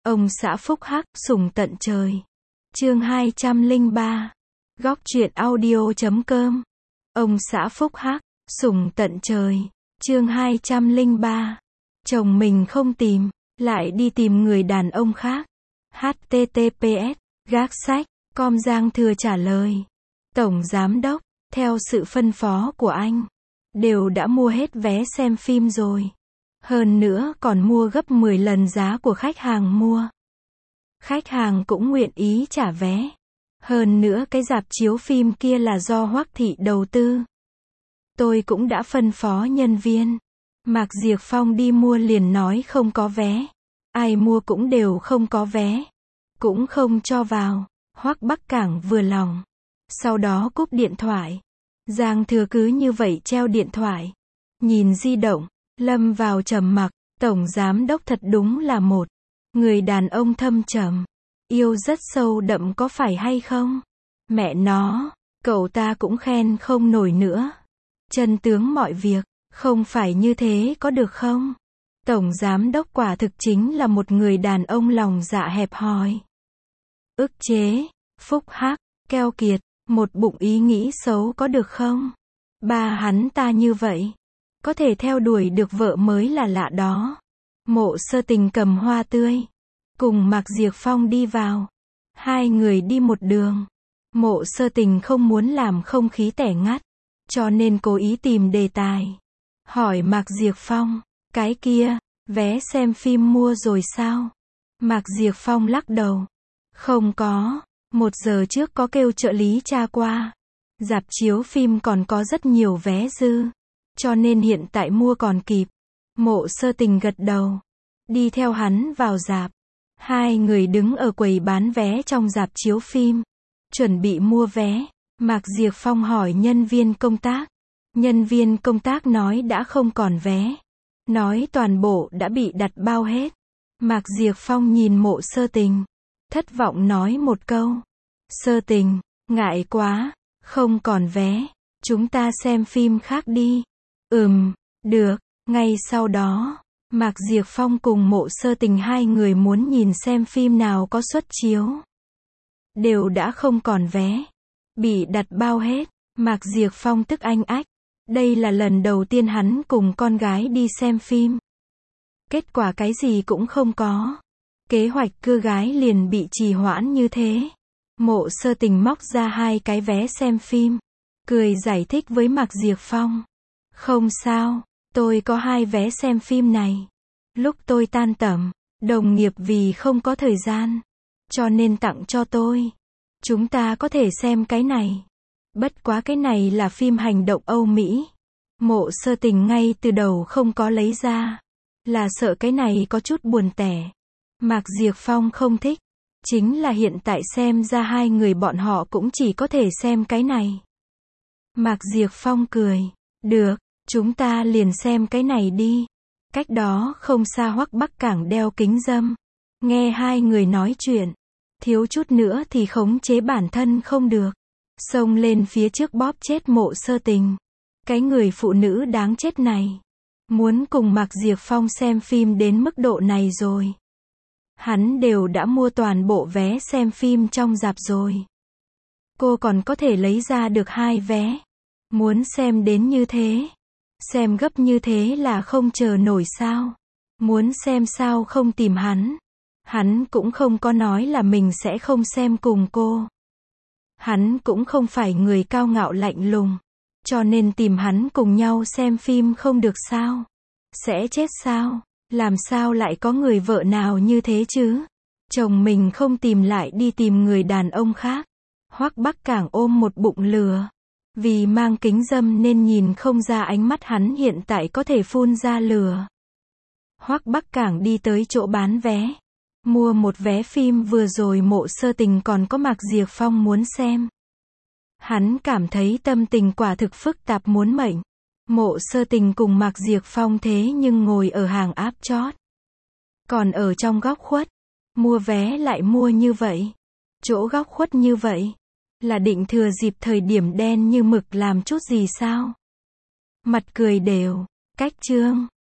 Ông xã phúc hắc, sủng tận trời. Chương 203. Góc truyện audio.com. Ông xã phúc hắc, sủng tận trời. Chương 203. Chồng mình không tìm, lại đi tìm người đàn ông khác. https gác sách com. Giang Thừa trả lời. Tổng giám đốc, theo sự phân phó của anh, đều đã mua hết vé xem phim rồi. Hơn nữa còn mua gấp 10 lần giá của khách hàng mua. Khách hàng cũng nguyện ý trả vé. Hơn nữa cái rạp chiếu phim kia là do Hoắc Thị đầu tư. Tôi cũng đã phân phó nhân viên. Mạc Diệp Phong đi mua liền nói không có vé. Ai mua cũng đều không có vé. Cũng không cho vào. Hoắc Bắc Cảng vừa lòng. Sau đó cúp điện thoại. Giang Thừa cứ như vậy treo điện thoại. Nhìn di động, lâm vào trầm mặc. Tổng giám đốc thật đúng là một người đàn ông thâm trầm. Yêu rất sâu đậm có phải hay không? Mẹ nó, cậu ta cũng khen không nổi nữa. Chân tướng mọi việc, không phải như thế có được không? Tổng giám đốc quả thực chính là một người đàn ông lòng dạ hẹp hòi. Ức chế, phúc hắc, keo kiệt, một bụng ý nghĩ xấu có được không? Ba hắn ta như vậy, có thể theo đuổi được vợ mới là lạ đó. Mộ Sơ Tình cầm hoa tươi, cùng Mạc Diệp Phong đi vào. Hai người đi một đường. Mộ Sơ Tình không muốn làm không khí tẻ ngắt, cho nên cố ý tìm đề tài. Hỏi Mạc Diệp Phong, cái kia, vé xem phim mua rồi sao? Mạc Diệp Phong lắc đầu. Không có, 1 giờ trước có kêu trợ lý tra qua. Rạp chiếu phim còn có rất nhiều vé dư, cho nên hiện tại mua còn kịp. Mộ Sơ Tình gật đầu, đi theo hắn vào rạp. Hai người đứng ở quầy bán vé trong rạp chiếu phim, chuẩn bị mua vé. Mạc Diệp Phong hỏi nhân viên công tác. Nhân viên công tác nói đã không còn vé. Nói toàn bộ đã bị đặt bao hết. Mạc Diệp Phong nhìn Mộ Sơ Tình, thất vọng nói một câu. Sơ Tình, ngại quá, không còn vé. Chúng ta xem phim khác đi. Được. Ngay sau đó, Mạc Diệp Phong cùng Mộ Sơ Tình hai người muốn nhìn xem phim nào có suất chiếu. Đều đã không còn vé. Bị đặt bao hết. Mạc Diệp Phong tức anh ách. Đây là lần đầu tiên hắn cùng con gái đi xem phim. Kết quả cái gì cũng không có. Kế hoạch cưa gái liền bị trì hoãn như thế. Mộ Sơ Tình móc ra 2 cái vé xem phim. Cười giải thích với Mạc Diệp Phong. Không sao, tôi có 2 vé xem phim này. Lúc tôi tan tầm, đồng nghiệp vì không có thời gian, cho nên tặng cho tôi. Chúng ta có thể xem cái này. Bất quá cái này là phim hành động Âu Mỹ. Mộ Sơ Tình ngay từ đầu không có lấy ra. Là sợ cái này có chút buồn tẻ. Mạc Diệp Phong không thích. Chính là hiện tại xem ra hai người bọn họ cũng chỉ có thể xem cái này. Mạc Diệp Phong cười. Được, chúng ta liền xem cái này đi. Cách đó không xa Hoắc Bắc Cảng đeo kính râm. Nghe hai người nói chuyện. Thiếu chút nữa thì khống chế bản thân không được. Xông lên phía trước bóp chết Mộ Sơ Tình. Cái người phụ nữ đáng chết này. Muốn cùng Mạc Diệp Phong xem phim đến mức độ này rồi. Hắn đều đã mua toàn bộ vé xem phim trong rạp rồi. Cô còn có thể lấy ra được 2 vé. Muốn xem đến như thế. Xem gấp như thế là không chờ nổi sao. Muốn xem sao không tìm hắn. Hắn cũng không có nói là mình sẽ không xem cùng cô. Hắn cũng không phải người cao ngạo lạnh lùng. Cho nên tìm hắn cùng nhau xem phim không được sao. Sẽ chết sao? Làm sao lại có người vợ nào như thế chứ? Chồng mình không tìm lại đi tìm người đàn ông khác. Hoắc Bắc Cảng ôm một bụng lừa. Vì mang kính râm nên nhìn không ra ánh mắt hắn hiện tại có thể phun ra lửa. Hoắc Bắc Cảng đi tới chỗ bán vé. Mua một vé phim vừa rồi Mộ Sơ Tình còn có Mạc Diệp Phong muốn xem. Hắn cảm thấy tâm tình quả thực phức tạp muốn mệnh. Mộ Sơ Tình cùng Mạc Diệp Phong thế nhưng ngồi ở hàng áp chót. Còn ở trong góc khuất. Mua vé lại mua như vậy. Chỗ góc khuất như vậy. Là định thừa dịp thời điểm đen như mực làm chút gì sao? Mặt cười đều. Cách chương.